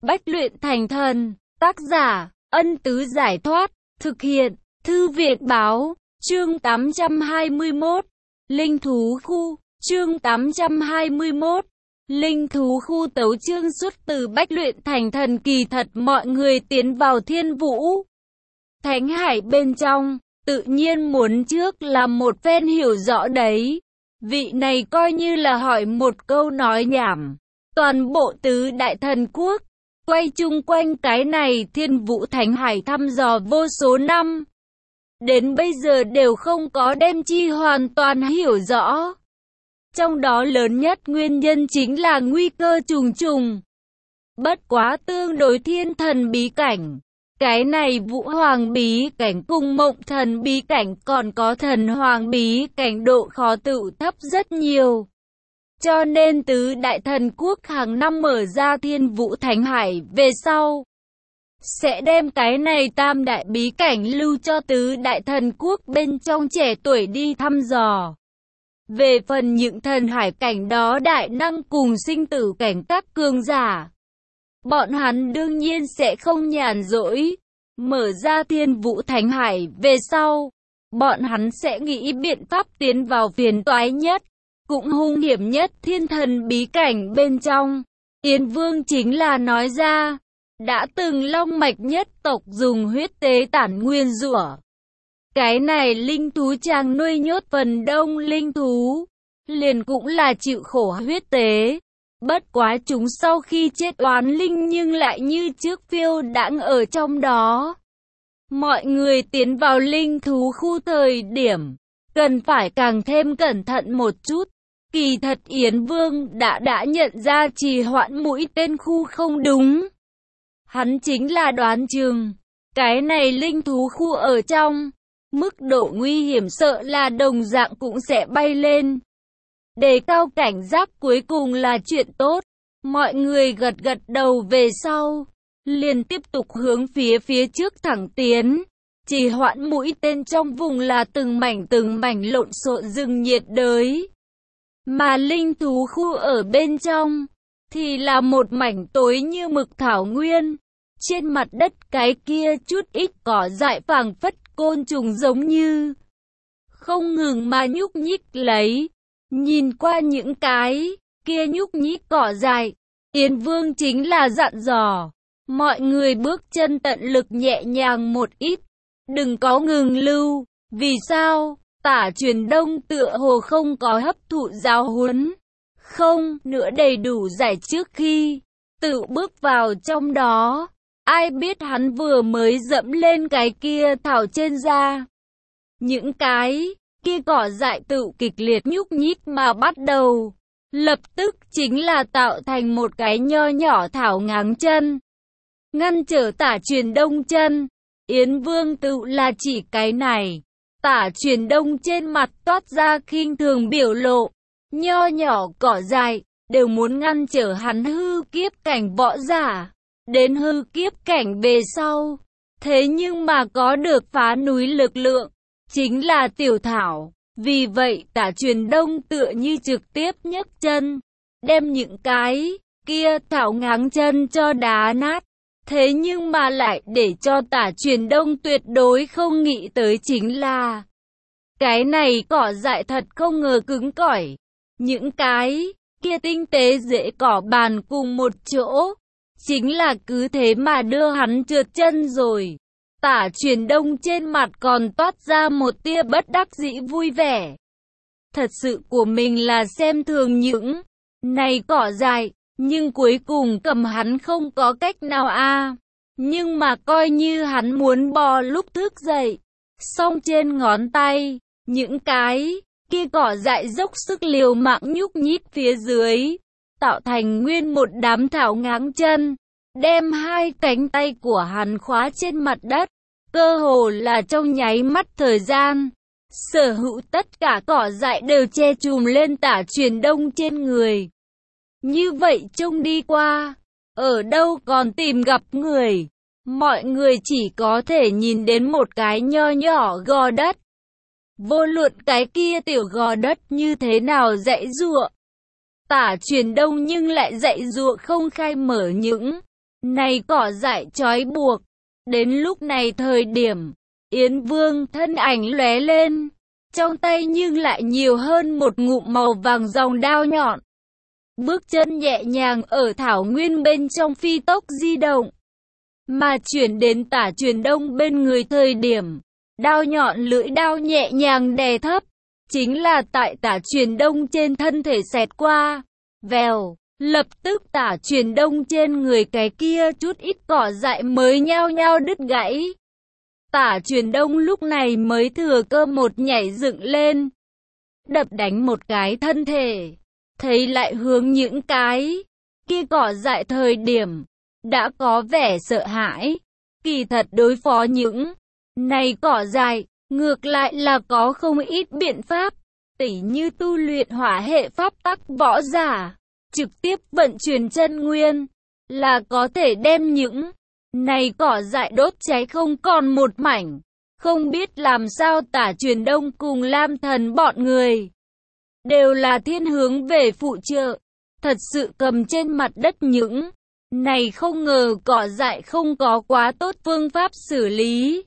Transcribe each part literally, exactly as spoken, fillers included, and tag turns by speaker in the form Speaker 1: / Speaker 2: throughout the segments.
Speaker 1: Bách luyện thành thần. Tác giả, Ân Tứ Giải Thoát. Thực hiện, Thư viện Báo. Chương tám trăm hai mươi mốt. Linh thú khu. Chương tám trăm hai mươi mốt. Linh thú khu. Tấu chương xuất từ Bách luyện thành thần. Kỳ thật mọi người tiến vào Thiên Vũ Thánh Hải bên trong, tự nhiên muốn trước làm một phen hiểu rõ đấy. Vị này coi như là hỏi một câu nói nhảm. Toàn bộ tứ đại thần quốc quay chung quanh cái này Thiên Vũ Thánh Hải thăm dò vô số năm, đến bây giờ đều không có đem chi hoàn toàn hiểu rõ. Trong đó lớn nhất nguyên nhân chính là nguy cơ trùng trùng. Bất quá tương đối thiên thần bí cảnh, cái này Vũ Hoàng bí cảnh cùng Mộng Thần bí cảnh còn có Thần Hoàng bí cảnh độ khó tự thấp rất nhiều. Cho nên tứ đại thần quốc hàng năm mở ra Thiên Vũ Thánh Hải về sau, sẽ đem cái này tam đại bí cảnh lưu cho tứ đại thần quốc bên trong trẻ tuổi đi thăm dò. Về phần những thần hải cảnh đó đại năng cùng sinh tử cảnh các cường giả, bọn hắn đương nhiên sẽ không nhàn rỗi. Mở ra Thiên Vũ Thánh Hải về sau, bọn hắn sẽ nghĩ biện pháp tiến vào phiền toái nhất, cũng hung hiểm nhất thiên thần bí cảnh bên trong. Yến Vương chính là nói ra, đã từng long mạch nhất tộc dùng huyết tế tản nguyên rủa. Cái này linh thú chàng nuôi nhốt phần đông linh thú, liền cũng là chịu khổ huyết tế. Bất quá chúng sau khi chết oán linh nhưng lại như trước phiêu đãng ở trong đó. Mọi người tiến vào linh thú khu thời điểm, cần phải càng thêm cẩn thận một chút. Kỳ thật Yến Vương đã đã nhận ra trì hoãn mũi tên khu không đúng. Hắn chính là đoán chừng, cái này linh thú khu ở trong, mức độ nguy hiểm sợ là đồng dạng cũng sẽ bay lên. Đề cao cảnh giác cuối cùng là chuyện tốt. Mọi người gật gật đầu về sau, liền tiếp tục hướng phía phía trước thẳng tiến. Trì hoãn mũi tên trong vùng là từng mảnh từng mảnh lộn xộn rừng nhiệt đới. Mà linh thú khu ở bên trong, thì là một mảnh tối như mực thảo nguyên. Trên mặt đất cái kia chút ít cỏ dại phảng phất côn trùng giống như không ngừng mà nhúc nhích lấy. Nhìn qua những cái kia nhúc nhích cỏ dại, Yến Vương chính là dặn dò mọi người bước chân tận lực nhẹ nhàng một ít, đừng có ngừng lưu. Vì sao? Tả Truyền Đông tựa hồ không có hấp thụ giáo huấn, không nữa đầy đủ giải trước khi tự bước vào trong đó. Ai biết hắn vừa mới dẫm lên cái kia thảo trên da, những cái kia cỏ dại tự kịch liệt nhúc nhích mà bắt đầu, lập tức chính là tạo thành một cái nho nhỏ thảo ngáng chân, ngăn trở Tả Truyền Đông chân. Yến Vương tự là chỉ cái này. Tả Truyền Đông trên mặt toát ra khinh thường biểu lộ. Nho nhỏ cỏ dại đều muốn ngăn trở hắn hư kiếp cảnh võ giả. Đến hư kiếp cảnh về sau, thế nhưng mà có được phá núi lực lượng, chính là tiểu thảo. Vì vậy Tả Truyền Đông tựa như trực tiếp nhấc chân, đem những cái kia thảo ngáng chân cho đá nát. Thế nhưng mà lại để cho Tả Truyền Đông tuyệt đối không nghĩ tới chính là, cái này cỏ dại thật không ngờ cứng cỏi. Những cái kia tinh tế rễ cỏ bàn cùng một chỗ, chính là cứ thế mà đưa hắn trượt chân rồi. Tả Truyền Đông trên mặt còn toát ra một tia bất đắc dĩ vui vẻ. Thật sự của mình là xem thường những này cỏ dại, nhưng cuối cùng cầm hắn không có cách nào a. À. Nhưng mà coi như hắn muốn bò lúc thức dậy, song trên ngón tay, những cái kia cỏ dại dốc sức liều mạng nhúc nhích phía dưới, tạo thành nguyên một đám thảo ngáng chân, đem hai cánh tay của hắn khóa trên mặt đất. Cơ hồ là trong nháy mắt thời gian, sở hữu tất cả cỏ dại đều che chùm lên Tả Truyền Đông trên người. Như vậy trông đi qua, ở đâu còn tìm gặp người. Mọi người chỉ có thể nhìn đến một cái nho nhỏ gò đất. Vô luận cái kia tiểu gò đất như thế nào dãy giụa, Tả Truyền Đông nhưng lại dãy giụa không khai mở những này cỏ dại trói buộc. Đến lúc này thời điểm, Yến Vương thân ảnh lóe lên, trong tay nhưng lại nhiều hơn một ngụm màu vàng ròng đao nhọn. Bước chân nhẹ nhàng ở thảo nguyên bên trong phi tốc di động, mà chuyển đến tả truyền đông bên người thời điểm. Đao nhọn lưỡi đao nhẹ nhàng đè thấp, chính là tại tả truyền đông trên thân thể xẹt qua. Vèo, lập tức tả truyền đông trên người cái kia chút ít cỏ dại mới nhao nhao đứt gãy. Tả truyền đông lúc này mới thừa cơ một nhảy dựng lên, đập đánh một cái thân thể, thấy lại hướng những cái kia cỏ dại thời điểm, đã có vẻ sợ hãi. Kỳ thật đối phó những này cỏ dại, ngược lại là có không ít biện pháp, tỉ như tu luyện hỏa hệ pháp tắc võ giả, trực tiếp vận chuyển chân nguyên, là có thể đem những này cỏ dại đốt cháy không còn một mảnh. Không biết làm sao tả truyền đông cùng Lam Thần bọn người đều là thiên hướng về phụ trợ, thật sự cầm trên mặt đất những này không ngờ cỏ dại không có quá tốt phương pháp xử lý.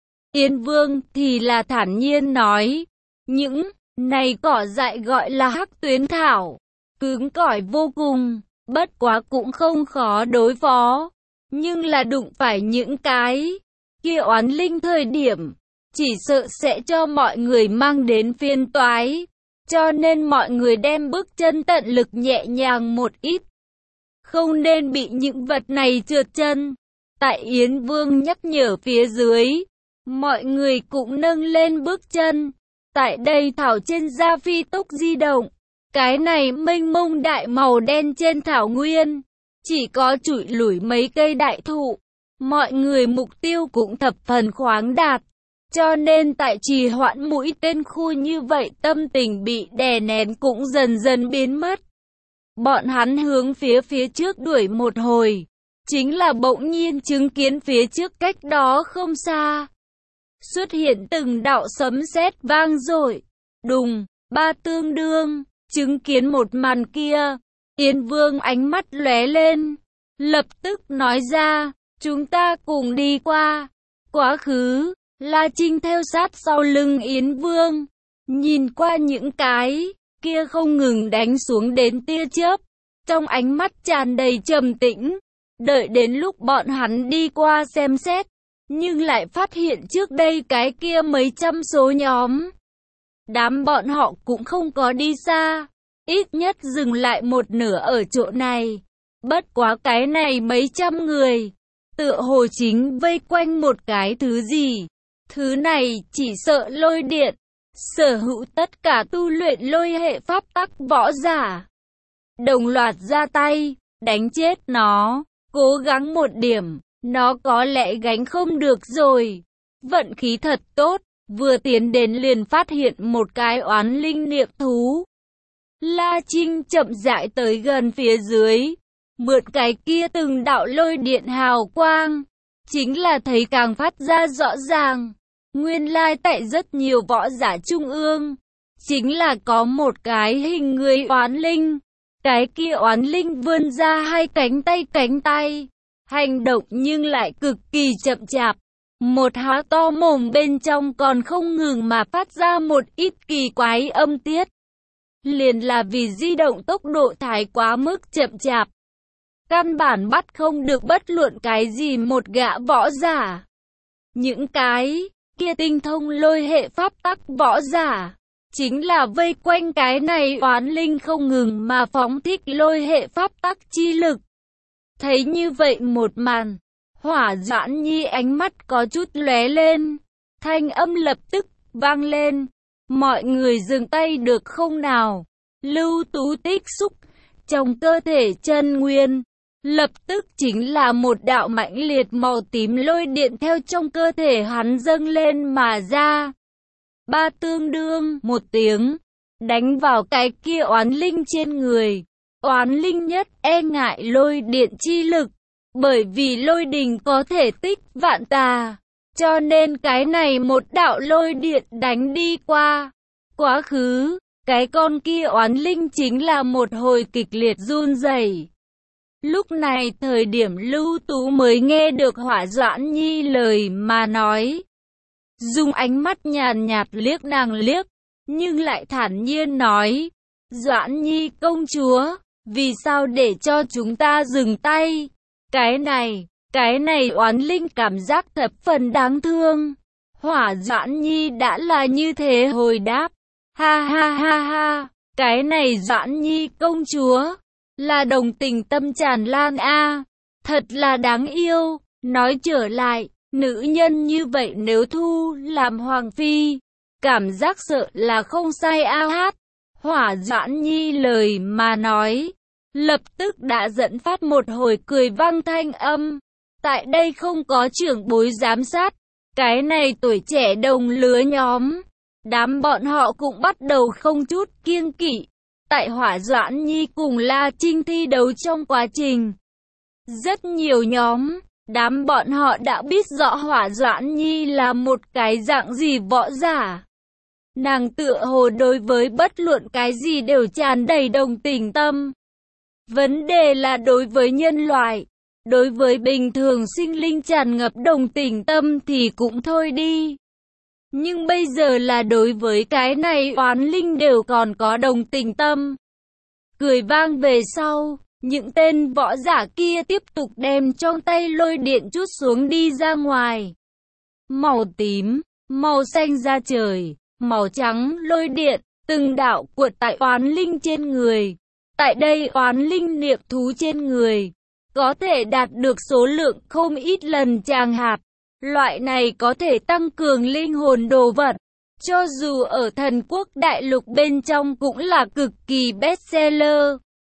Speaker 1: Yến Vương thì là thản nhiên nói, những này cỏ dại gọi là hắc tuyến thảo, cứng cỏi vô cùng, bất quá cũng không khó đối phó, nhưng là đụng phải những cái kia oán linh thời điểm, chỉ sợ sẽ cho mọi người mang đến phiền toái, cho nên mọi người đem bước chân tận lực nhẹ nhàng một ít, không nên bị những vật này trượt chân. Tại Yến Vương nhắc nhở phía dưới, mọi người cũng nâng lên bước chân. Tại đây thảo trên da phi tốc di động, cái này mênh mông đại màu đen trên thảo nguyên, chỉ có trụi lủi mấy cây đại thụ. Mọi người mục tiêu cũng thập phần khoáng đạt, cho nên tại trì hoãn mũi tên khu như vậy tâm tình bị đè nén cũng dần dần biến mất. Bọn hắn hướng phía phía trước đuổi một hồi, chính là bỗng nhiên chứng kiến phía trước cách đó không xa xuất hiện từng đạo sấm sét vang dội, đùng, ba tương đương, chứng kiến một màn kia, Yến Vương ánh mắt lóe lên, lập tức nói ra, chúng ta cùng đi qua. Quá khứ, La Trinh theo sát sau lưng Yến Vương, nhìn qua những cái kia không ngừng đánh xuống đến tia chớp, trong ánh mắt tràn đầy trầm tĩnh. Đợi đến lúc bọn hắn đi qua xem xét, nhưng lại phát hiện trước đây cái kia mấy trăm số nhóm. Đám bọn họ cũng không có đi xa, ít nhất dừng lại một nửa ở chỗ này. Bất quá cái này mấy trăm người, tựa hồ chính vây quanh một cái thứ gì. Thứ này chỉ sợ lôi điện, sở hữu tất cả tu luyện lôi hệ pháp tắc võ giả. Đồng loạt ra tay, đánh chết nó, cố gắng một điểm, nó có lẽ gánh không được rồi. Vận khí thật tốt, vừa tiến đến liền phát hiện một cái oán linh niệm thú. La Trinh chậm rãi tới gần phía dưới, mượn cái kia từng đạo lôi điện hào quang, chính là thấy càng phát ra rõ ràng. Nguyên lai tại rất nhiều võ giả trung ương, chính là có một cái hình người oán linh. Cái kia oán linh vươn ra hai cánh tay cánh tay, hành động nhưng lại cực kỳ chậm chạp. Một há to mồm bên trong còn không ngừng mà phát ra một ít kỳ quái âm tiết. Liền là vì di động tốc độ thái quá mức chậm chạp, căn bản bắt không được bất luận cái gì một gã võ giả. Những cái kia tinh thông lôi hệ pháp tắc võ giả, chính là vây quanh cái này oán linh không ngừng mà phóng thích lôi hệ pháp tắc chi lực. Thấy như vậy một màn, Hỏa Doãn Nhi ánh mắt có chút lóe lên, thanh âm lập tức vang lên. Mọi người dừng tay được không nào? Lưu Tú tích xúc trong cơ thể chân nguyên, lập tức chính là một đạo mãnh liệt màu tím lôi điện theo trong cơ thể hắn dâng lên mà ra. Ba tương đương một tiếng, đánh vào cái kia oán linh trên người. Oán linh nhất e ngại lôi điện chi lực, bởi vì lôi đình có thể tích vạn tà, cho nên cái này một đạo lôi điện đánh đi qua. Quá khứ, cái con kia oán linh chính là một hồi kịch liệt run rẩy. Lúc này thời điểm Lưu Tú mới nghe được Hỏa Doãn Nhi lời mà nói. Dùng ánh mắt nhàn nhạt liếc nàng liếc, nhưng lại thản nhiên nói. Doãn Nhi công chúa, vì sao để cho chúng ta dừng tay? Cái này, cái này oán linh cảm giác thập phần đáng thương. Hỏa Doãn Nhi đã là như thế hồi đáp. Ha ha ha ha, cái này Doãn Nhi công chúa, là đồng tình tâm tràn lan a, thật là đáng yêu. Nói trở lại, nữ nhân như vậy nếu thu làm hoàng phi, cảm giác sợ là không sai a hát. Hỏa Doãn Nhi lời mà nói, lập tức đã dẫn phát một hồi cười vang thanh âm. Tại đây không có trưởng bối giám sát, cái này tuổi trẻ đồng lứa nhóm, đám bọn họ cũng bắt đầu không chút kiêng kỵ. Tại Hỏa Doãn Nhi cùng La Trinh thi đấu trong quá trình, rất nhiều nhóm, đám bọn họ đã biết rõ Hỏa Doãn Nhi là một cái dạng gì võ giả. Nàng tựa hồ đối với bất luận cái gì đều tràn đầy đồng tình tâm. Vấn đề là đối với nhân loại, đối với bình thường sinh linh tràn ngập đồng tình tâm thì cũng thôi đi. Nhưng bây giờ là đối với cái này oán linh đều còn có đồng tình tâm. Cười vang về sau, những tên võ giả kia tiếp tục đem trong tay lôi điện trút xuống đi ra ngoài. Màu tím, màu xanh da trời, màu trắng lôi điện, từng đạo cuộn tại oán linh trên người. Tại đây oán linh niệm thú trên người, có thể đạt được số lượng không ít lần tràng hạt. Loại này có thể tăng cường linh hồn đồ vật, cho dù ở thần quốc đại lục bên trong cũng là cực kỳ bestseller.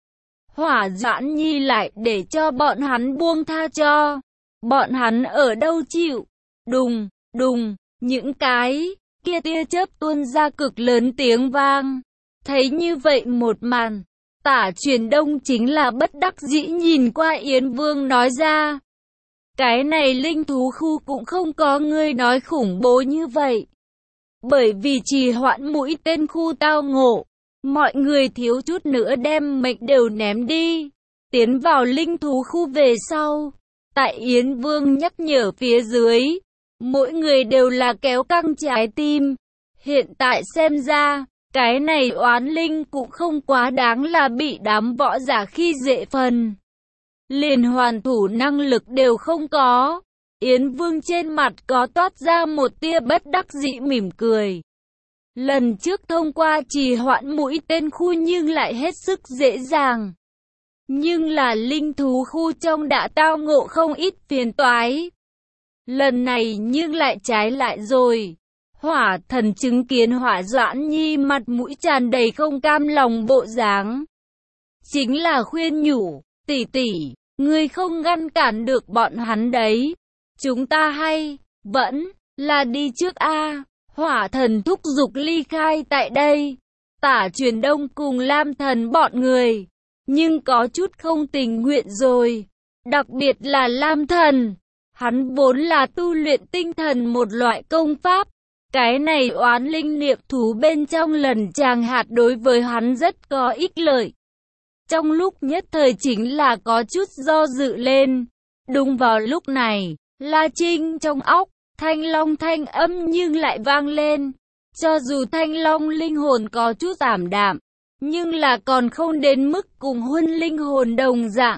Speaker 1: Hỏa Doãn Nhi lại để cho bọn hắn buông tha cho. Bọn hắn ở đâu chịu? Đùng, đùng, những cái kia tia chớp tuôn ra cực lớn tiếng vang. Thấy như vậy một màn, Tả Truyền Đông chính là bất đắc dĩ nhìn qua Yến Vương nói ra. Cái này linh thú khu cũng không có người nói khủng bố như vậy. Bởi vì trì hoãn mũi tên khu tao ngộ, mọi người thiếu chút nữa đem mệnh đều ném đi. Tiến vào linh thú khu về sau, tại Yến Vương nhắc nhở phía dưới, mỗi người đều là kéo căng trái tim. Hiện tại xem ra, cái này oán linh cũng không quá đáng là bị đám võ giả khi dễ phần. Liền hoàn thủ năng lực đều không có. Yến Vương trên mặt có toát ra một tia bất đắc dĩ mỉm cười. Lần trước thông qua trì hoãn mũi tên khu nhưng lại hết sức dễ dàng. Nhưng là linh thú khu trong đã tao ngộ không ít phiền toái. Lần này nhưng lại trái lại rồi. Hỏa Thần chứng kiến Hỏa Doãn Nhi mặt mũi tràn đầy không cam lòng bộ dáng, chính là khuyên nhủ, tỷ tỷ, ngươi không ngăn cản được bọn hắn đấy. Chúng ta hay, vẫn, là đi trước a. Hỏa Thần thúc giục ly khai tại đây. Tả Truyền Đông cùng Lam Thần bọn người, nhưng có chút không tình nguyện rồi. Đặc biệt là Lam Thần, hắn vốn là tu luyện tinh thần một loại công pháp. Cái này oán linh niệm thú bên trong lần tràng hạt đối với hắn rất có ích lợi. Trong lúc nhất thời chính là có chút do dự lên. Đúng vào lúc này, La Trinh trong óc, Thanh Long thanh âm nhưng lại vang lên. Cho dù Thanh Long linh hồn có chút ảm đạm, nhưng là còn không đến mức cùng Huân linh hồn đồng dạng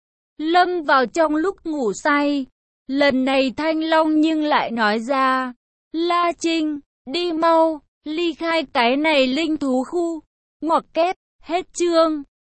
Speaker 1: lâm vào trong lúc ngủ say. Lần này Thanh Long nhưng lại nói ra, La Trinh, đi mau, ly khai cái này linh thú khu. Ngoặc kép, hết chương.